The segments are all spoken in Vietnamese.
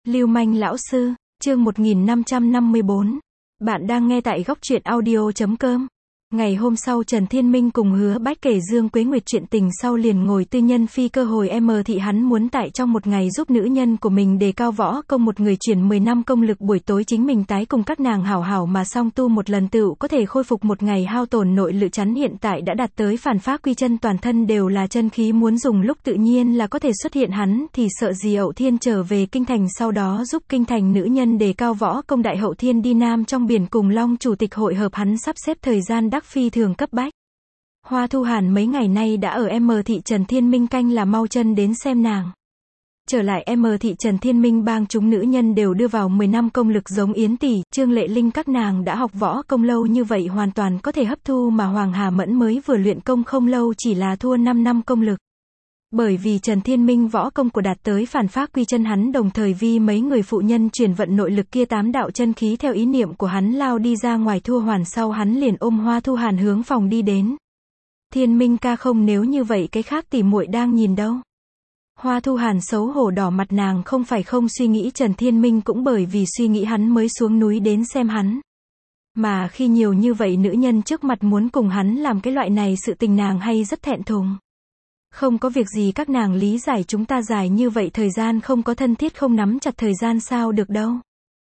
Lưu manh lão sư, chương 1554. Bạn đang nghe tại góc truyện audio.com. Ngày hôm sau Trần Thiên Minh cùng Hứa Bách kể Dương Quế Nguyệt chuyện tình sau liền ngồi tư nhân phi cơ hồi M thị hắn muốn tại trong một ngày giúp nữ nhân của mình đề cao võ công một người chuyển 10 năm công lực buổi tối chính mình tái cùng các nàng hảo hảo mà song tu một lần tựu có thể khôi phục một ngày hao tổn nội lực chắn hiện tại đã đạt tới phản phá quy chân toàn thân đều là chân khí muốn dùng lúc tự nhiên là có thể xuất hiện hắn thì sợ gì Hậu Thiên trở về kinh thành sau đó giúp kinh thành nữ nhân đề cao võ công đại Hậu Thiên đi Nam trong biển cùng Long chủ tịch hội hợp hắn sắp xếp thời gian phi thường cấp bách. Hoa Thu Hàn mấy ngày nay đã ở M thị Trần Thiên Minh canh là mau chân đến xem nàng. Trở lại M thị Trần Thiên Minh bang chúng nữ nhân đều đưa vào 10 năm công lực giống Yến tỷ, Trương Lệ Linh các nàng đã học võ công lâu như vậy hoàn toàn có thể hấp thu mà Hoàng Hà Mẫn mới vừa luyện công không lâu chỉ là thua 5 năm công lực. Bởi vì Trần Thiên Minh võ công của đạt tới phản phá quy chân hắn đồng thời vi mấy người phụ nhân chuyển vận nội lực kia 8 đạo chân khí theo ý niệm của hắn lao đi ra ngoài thua hoàn sau hắn liền ôm Hoa Thu Hàn hướng phòng đi đến. Thiên Minh ca không nếu như vậy cái khác tỉ muội đang nhìn đâu. Hoa Thu Hàn xấu hổ đỏ mặt nàng không phải không suy nghĩ Trần Thiên Minh cũng bởi vì suy nghĩ hắn mới xuống núi đến xem hắn. Mà khi nhiều như vậy nữ nhân trước mặt muốn cùng hắn làm cái loại này sự tình nàng hay rất thẹn thùng. Không có việc gì các nàng lý giải chúng ta dài như vậy thời gian không có thân thiết không nắm chặt thời gian sao được đâu.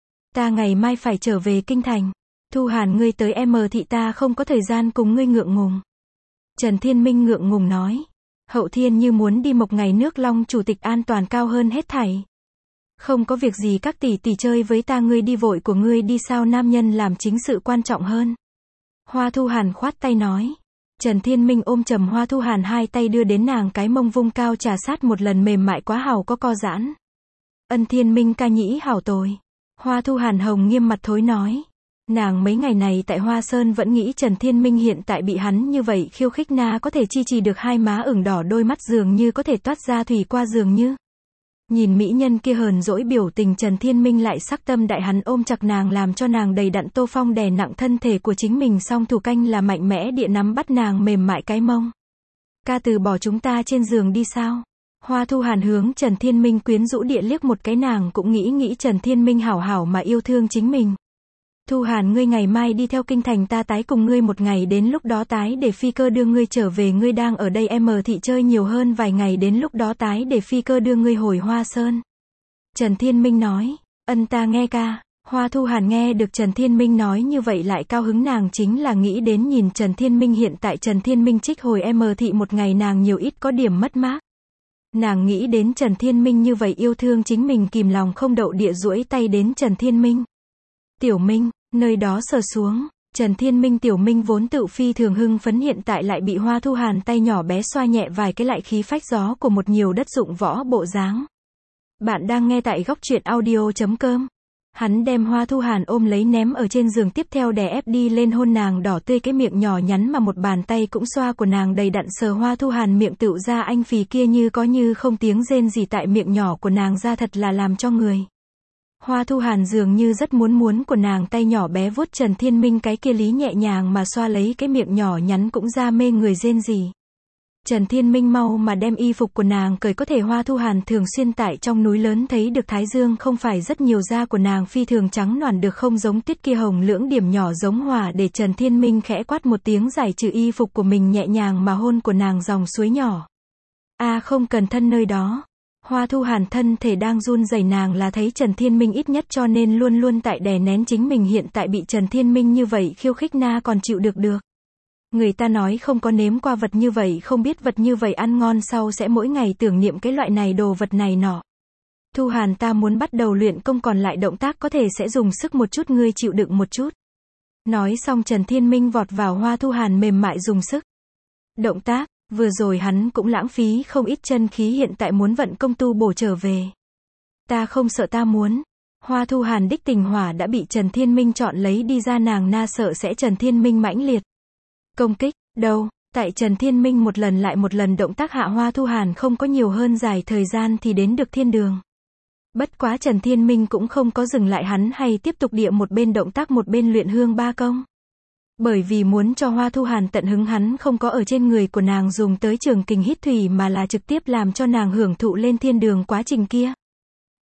Ta ngày mai phải trở về kinh thành. Thu Hàn ngươi tới M thị ta không có thời gian cùng ngươi ngượng ngùng. Trần Thiên Minh ngượng ngùng nói. Hậu Thiên như muốn đi một ngày nước Long chủ tịch an toàn cao hơn hết thảy. Không có việc gì các tỷ tỷ chơi với ta ngươi đi vội của ngươi đi sao nam nhân làm chính sự quan trọng hơn. Hoa Thu Hàn khoát tay nói. Trần Thiên Minh ôm chầm Hoa Thu Hàn hai tay đưa đến nàng cái mông vung cao trà sát một lần mềm mại quá hảo có co giãn. Ân Thiên Minh ca nhĩ hảo tồi. Hoa Thu Hàn hồng nghiêm mặt thối nói. Nàng mấy ngày này tại Hoa Sơn vẫn nghĩ Trần Thiên Minh hiện tại bị hắn như vậy khiêu khích na có thể chi trì được hai má ửng đỏ đôi mắt dường như có thể toát ra thủy qua dường như. Nhìn mỹ nhân kia hờn dỗi biểu tình Trần Thiên Minh lại sắc tâm đại hắn ôm chặt nàng làm cho nàng đầy đặn Tô Phong đè nặng thân thể của chính mình song thủ canh là mạnh mẽ địa nắm bắt nàng mềm mại cái mông. Ca từ bỏ chúng ta trên giường đi sao? Hoa Thu Hàn hướng Trần Thiên Minh quyến rũ địa liếc một cái nàng cũng nghĩ Trần Thiên Minh hảo hảo mà yêu thương chính mình. Thu Hàn ngươi ngày mai đi theo kinh thành ta tái cùng ngươi một ngày đến lúc đó tái để phi cơ đưa ngươi trở về ngươi đang ở đây M thị chơi nhiều hơn vài ngày đến lúc đó tái để phi cơ đưa ngươi hồi Hoa Sơn. Trần Thiên Minh nói, ân ta nghe ca. Hoa Thu Hàn nghe được Trần Thiên Minh nói như vậy lại cao hứng nàng chính là nghĩ đến nhìn Trần Thiên Minh hiện tại Trần Thiên Minh trích hồi M thị một ngày nàng nhiều ít có điểm mất mát. Nàng nghĩ đến Trần Thiên Minh như vậy yêu thương chính mình kìm lòng không đậu địa duỗi tay đến Trần Thiên Minh. Tiểu Minh, nơi đó sờ xuống, Trần Thiên Minh Tiểu Minh vốn tự phi thường hưng phấn hiện tại lại bị Hoa Thu Hàn tay nhỏ bé xoa nhẹ vài cái lại khí phách gió của một nhiều đất dụng võ bộ dáng. Bạn đang nghe tại góc truyện audio.com. Hắn đem Hoa Thu Hàn ôm lấy ném ở trên giường tiếp theo đè ép đi lên hôn nàng đỏ tươi cái miệng nhỏ nhắn mà một bàn tay cũng xoa của nàng đầy đặn sờ Hoa Thu Hàn miệng tựu ra anh phì kia như có như không tiếng rên gì tại miệng nhỏ của nàng ra thật là làm cho người. Hoa Thu Hàn dường như rất muốn của nàng tay nhỏ bé vuốt Trần Thiên Minh cái kia lý nhẹ nhàng mà xoa lấy cái miệng nhỏ nhắn cũng ra mê người rên gì. Trần Thiên Minh mau mà đem y phục của nàng cởi có thể Hoa Thu Hàn thường xuyên tại trong núi lớn thấy được thái dương không phải rất nhiều da của nàng phi thường trắng nõn được không giống tuyết kia hồng lưỡng điểm nhỏ giống hỏa để Trần Thiên Minh khẽ quát một tiếng giải trừ y phục của mình nhẹ nhàng mà hôn của nàng dòng suối nhỏ. Không cần thân nơi đó. Hoa Thu Hàn thân thể đang run rẩy nàng là thấy Trần Thiên Minh ít nhất cho nên luôn luôn tại đè nén chính mình hiện tại bị Trần Thiên Minh như vậy khiêu khích na còn chịu được. Người ta nói không có nếm qua vật như vậy không biết vật như vậy ăn ngon sau sẽ mỗi ngày tưởng niệm cái loại này đồ vật này nọ. Thu Hàn ta muốn bắt đầu luyện công còn lại động tác có thể sẽ dùng sức một chút ngươi chịu đựng một chút. Nói xong Trần Thiên Minh vọt vào Hoa Thu Hàn mềm mại dùng sức. Động tác. Vừa rồi hắn cũng lãng phí không ít chân khí hiện tại muốn vận công tu bổ trở về. Ta không sợ ta muốn. Hoa Thu Hàn đích tình hỏa đã bị Trần Thiên Minh chọn lấy đi ra nàng na sợ sẽ Trần Thiên Minh mãnh liệt. Công kích, đâu, tại Trần Thiên Minh một lần lại một lần động tác hạ Hoa Thu Hàn không có nhiều hơn dài thời gian thì đến được thiên đường. Bất quá Trần Thiên Minh cũng không có dừng lại hắn hay tiếp tục địa một bên động tác một bên luyện hương ba công. Bởi vì muốn cho Hoa Thu Hàn tận hứng hắn không có ở trên người của nàng dùng tới trường kình hít thủy mà là trực tiếp làm cho nàng hưởng thụ lên thiên đường quá trình kia.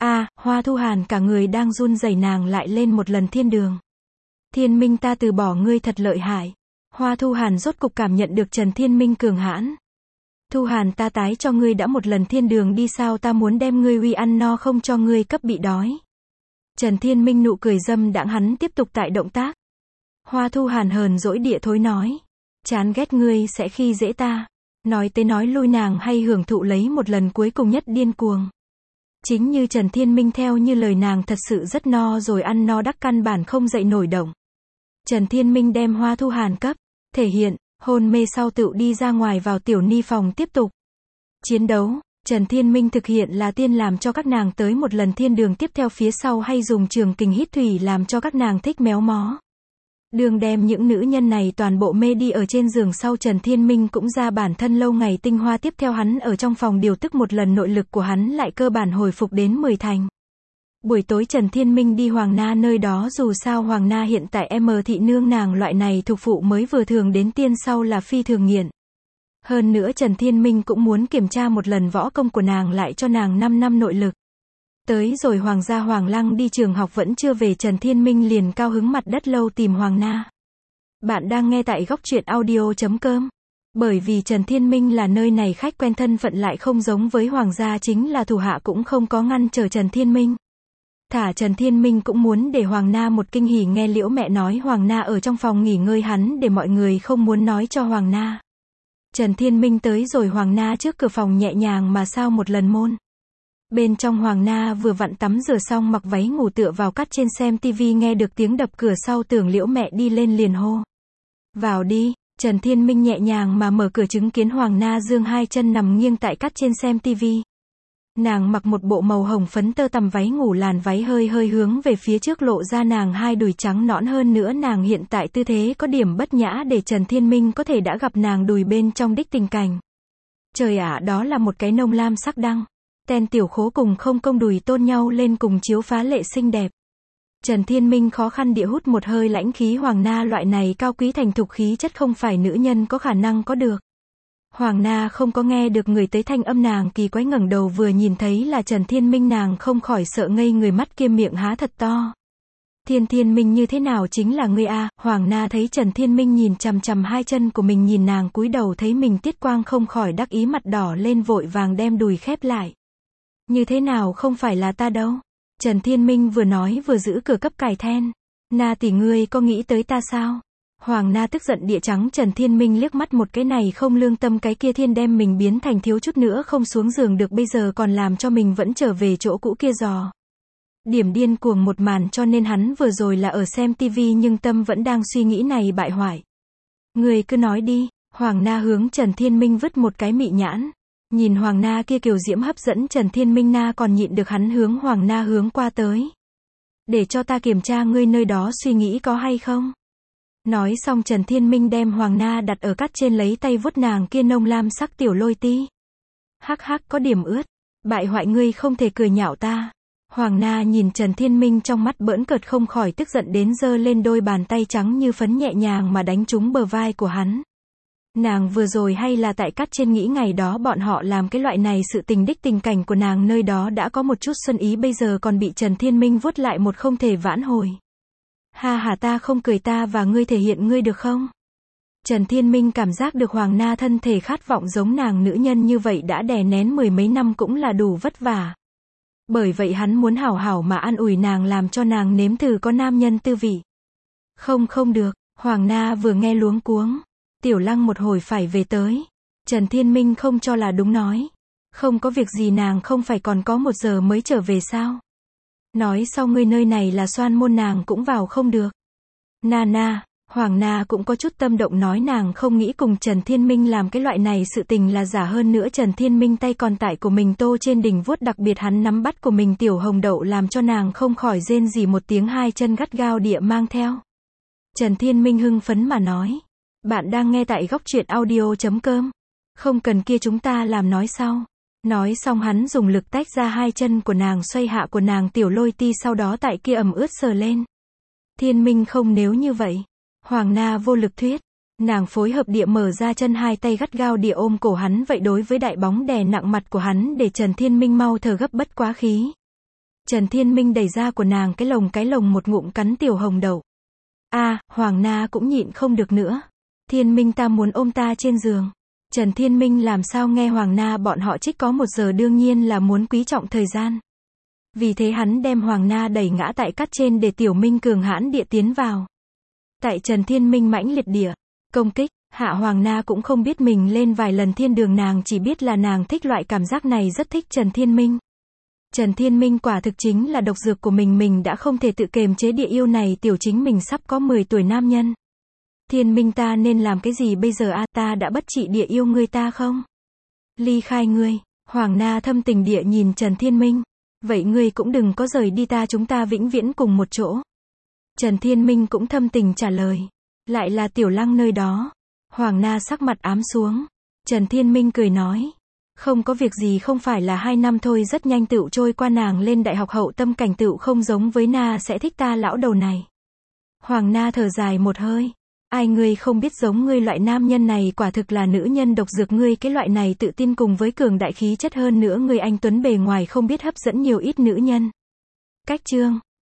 Hoa Thu Hàn cả người đang run rẩy nàng lại lên một lần thiên đường. Thiên Minh ta từ bỏ ngươi thật lợi hại. Hoa Thu Hàn rốt cục cảm nhận được Trần Thiên Minh cường hãn. Thu Hàn ta tái cho ngươi đã một lần thiên đường đi sao ta muốn đem ngươi uy ăn no không cho ngươi cấp bị đói. Trần Thiên Minh nụ cười dâm đãng hắn tiếp tục tại động tác. Hoa Thu Hàn hờn dỗi địa thối nói. Chán ghét ngươi sẽ khi dễ ta. Nói tới nói lui nàng hay hưởng thụ lấy một lần cuối cùng nhất điên cuồng. Chính như Trần Thiên Minh theo như lời nàng thật sự rất no rồi ăn no đắc căn bản không dậy nổi động. Trần Thiên Minh đem Hoa Thu Hàn cấp, thể hiện, hôn mê sau tựu đi ra ngoài vào tiểu ni phòng tiếp tục. Chiến đấu, Trần Thiên Minh thực hiện là tiên làm cho các nàng tới một lần thiên đường tiếp theo phía sau hay dùng trường kình hít thủy làm cho các nàng thích méo mó. Đường đem những nữ nhân này toàn bộ mê đi ở trên giường sau Trần Thiên Minh cũng ra bản thân lâu ngày tinh hoa tiếp theo hắn ở trong phòng điều tức một lần nội lực của hắn lại cơ bản hồi phục đến 10 thành. Buổi tối Trần Thiên Minh đi Hoàng Na nơi đó dù sao Hoàng Na hiện tại thị nương nàng loại này thuộc phụ mới vừa thường đến tiên sau là phi thường nghiện. Hơn nữa Trần Thiên Minh cũng muốn kiểm tra một lần võ công của nàng lại cho nàng 5 năm nội lực. Tới rồi Hoàng gia Hoàng Lăng đi trường học vẫn chưa về Trần Thiên Minh liền cao hứng mặt đất lâu tìm Hoàng Na. Bạn đang nghe tại góc truyện audio.com. Bởi vì Trần Thiên Minh là nơi này khách quen thân phận lại không giống với Hoàng gia chính là thủ hạ cũng không có ngăn trở Trần Thiên Minh. Thả Trần Thiên Minh cũng muốn để Hoàng Na một kinh hỉ nghe Liễu mẹ nói Hoàng Na ở trong phòng nghỉ ngơi hắn để mọi người không muốn nói cho Hoàng Na. Trần Thiên Minh tới rồi Hoàng Na trước cửa phòng nhẹ nhàng mà sao một lần môn. Bên trong Hoàng Na vừa vặn tắm rửa xong mặc váy ngủ tựa vào cắt trên xem tivi nghe được tiếng đập cửa sau tưởng Liễu mẹ đi lên liền hô. Vào đi, Trần Thiên Minh nhẹ nhàng mà mở cửa chứng kiến Hoàng Na dương hai chân nằm nghiêng tại cắt trên xem tivi. Nàng mặc một bộ màu hồng phấn tơ tằm váy ngủ làn váy hơi hơi hướng về phía trước lộ ra nàng hai đùi trắng nõn hơn nữa nàng hiện tại tư thế có điểm bất nhã để Trần Thiên Minh có thể đã gặp nàng đùi bên trong đích tình cảnh. Trời ạ đó là một cái nông lam sắc đăng. Ten tiểu khố cùng không công đùi tôn nhau lên cùng chiếu phá lệ xinh đẹp. Trần Thiên Minh khó khăn địa hút một hơi lãnh khí Hoàng Na loại này cao quý thành thục khí chất không phải nữ nhân có khả năng có được. Hoàng Na không có nghe được người tới thanh âm nàng kỳ quái ngẩng đầu vừa nhìn thấy là Trần Thiên Minh nàng không khỏi sợ ngây người mắt kia miệng há thật to. Thiên Minh như thế nào chính là ngươi a? Hoàng Na thấy Trần Thiên Minh nhìn chằm chằm hai chân của mình nhìn nàng cúi đầu thấy mình tiết quang không khỏi đắc ý mặt đỏ lên vội vàng đem đùi khép lại. Như thế nào không phải là ta đâu. Trần Thiên Minh vừa nói vừa giữ cửa cấp cài then. Na tỷ ngươi có nghĩ tới ta sao? Hoàng Na tức giận địa trắng Trần Thiên Minh liếc mắt một cái này không lương tâm cái kia thiên đem mình biến thành thiếu chút nữa không xuống giường được bây giờ còn làm cho mình vẫn trở về chỗ cũ kia dò. Điểm điên cuồng một màn cho nên hắn vừa rồi là ở xem tivi nhưng tâm vẫn đang suy nghĩ này bại hoại. Người cứ nói đi, Hoàng Na hướng Trần Thiên Minh vứt một cái mị nhãn. Nhìn Hoàng Na kia kiều diễm hấp dẫn Trần Thiên Minh Na còn nhịn được hắn hướng Hoàng Na hướng qua tới. Để cho ta kiểm tra ngươi nơi đó suy nghĩ có hay không. Nói xong Trần Thiên Minh đem Hoàng Na đặt ở cắt trên lấy tay vuốt nàng kia nông lam sắc tiểu lôi ti. Hắc hắc có điểm ướt. Bại hoại ngươi không thể cười nhạo ta. Hoàng Na nhìn Trần Thiên Minh trong mắt bỡn cợt không khỏi tức giận đến giơ lên đôi bàn tay trắng như phấn nhẹ nhàng mà đánh trúng bờ vai của hắn. Nàng vừa rồi hay là tại cắt trên nghĩ ngày đó bọn họ làm cái loại này sự tình đích tình cảnh của nàng nơi đó đã có một chút xuân ý bây giờ còn bị Trần Thiên Minh vuốt lại một không thể vãn hồi. Ha ha ta không cười ta và ngươi thể hiện ngươi được không? Trần Thiên Minh cảm giác được Hoàng Na thân thể khát vọng giống nàng nữ nhân như vậy đã đè nén mười mấy năm cũng là đủ vất vả. Bởi vậy hắn muốn hảo hảo mà an ủi nàng làm cho nàng nếm thử có nam nhân tư vị. Không được, Hoàng Na vừa nghe luống cuống. Tiểu Lăng một hồi phải về tới. Trần Thiên Minh không cho là đúng nói. Không có việc gì nàng không phải còn có 1 giờ mới trở về sao? Nói sau ngươi nơi này là xoan môn nàng cũng vào không được. Na, Hoàng Na cũng có chút tâm động nói nàng không nghĩ cùng Trần Thiên Minh làm cái loại này sự tình là giả hơn nữa Trần Thiên Minh tay còn tải của mình tô trên đỉnh vuốt đặc biệt hắn nắm bắt của mình tiểu hồng đậu làm cho nàng không khỏi rên rỉ một tiếng hai chân gắt gao địa mang theo. Trần Thiên Minh hưng phấn mà nói. Bạn đang nghe tại góc truyện audio.com. Không cần kia chúng ta làm nói sau. Nói xong hắn dùng lực tách ra hai chân của nàng xoay hạ của nàng tiểu lôi ti sau đó tại kia ẩm ướt sờ lên. Thiên Minh không nếu như vậy. Hoàng Na vô lực thuyết. Nàng phối hợp địa mở ra chân hai tay gắt gao địa ôm cổ hắn vậy đối với đại bóng đè nặng mặt của hắn để Trần Thiên Minh mau thở gấp bất quá khí. Trần Thiên Minh đẩy ra của nàng cái lồng một ngụm cắn tiểu hồng đậu. Hoàng Na cũng nhịn không được nữa. Thiên Minh ta muốn ôm ta trên giường. Trần Thiên Minh làm sao nghe Hoàng Na bọn họ trích có 1 giờ đương nhiên là muốn quý trọng thời gian. Vì thế hắn đem Hoàng Na đẩy ngã tại cát trên để Tiểu Minh cường hãn địa tiến vào. Tại Trần Thiên Minh mãnh liệt địa công kích, hạ Hoàng Na cũng không biết mình lên vài lần thiên đường, nàng chỉ biết là nàng thích loại cảm giác này, rất thích Trần Thiên Minh. Trần Thiên Minh quả thực chính là độc dược của mình đã không thể tự kềm chế địa yêu này, tiểu chính mình sắp có 10 tuổi nam nhân. Thiên Minh ta nên làm cái gì bây giờ ta đã bất trị địa yêu ngươi ta không? Ly khai ngươi. Hoàng Na thâm tình địa nhìn Trần Thiên Minh. Vậy ngươi cũng đừng có rời đi ta, chúng ta vĩnh viễn cùng một chỗ. Trần Thiên Minh cũng thâm tình trả lời. Lại là Tiểu Lăng nơi đó. Hoàng Na sắc mặt ám xuống. Trần Thiên Minh cười nói. Không có việc gì, không phải là 2 năm thôi, rất nhanh tựu trôi qua, nàng lên đại học hậu tâm cảnh tựu không giống với Na sẽ thích ta lão đầu này. Hoàng Na thở dài một hơi. Ai ngươi không biết, giống ngươi loại nam nhân này quả thực là nữ nhân độc dược, ngươi cái loại này tự tin cùng với cường đại khí chất, hơn nữa ngươi anh tuấn bề ngoài không biết hấp dẫn nhiều ít nữ nhân. Cách chương